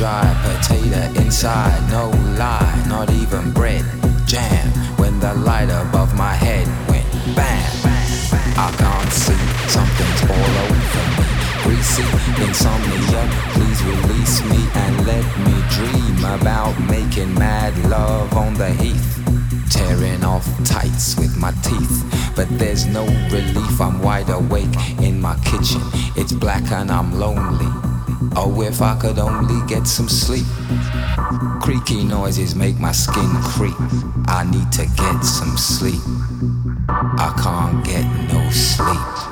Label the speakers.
Speaker 1: dry potato inside, no lie, not even bread. Jam when the light above my head went bam. I can't see, something's all over me. Greasy insomnia, please release me and let me dream about making mad love on the heath. Tearing off tights with my teeth, but there's no relief. I'm wide awake in my kitchen, it's black and I'm lonely. Oh, if I could only get some sleep. Creaky noises make my skin creep. I need to get some sleep. I can't get no sleep.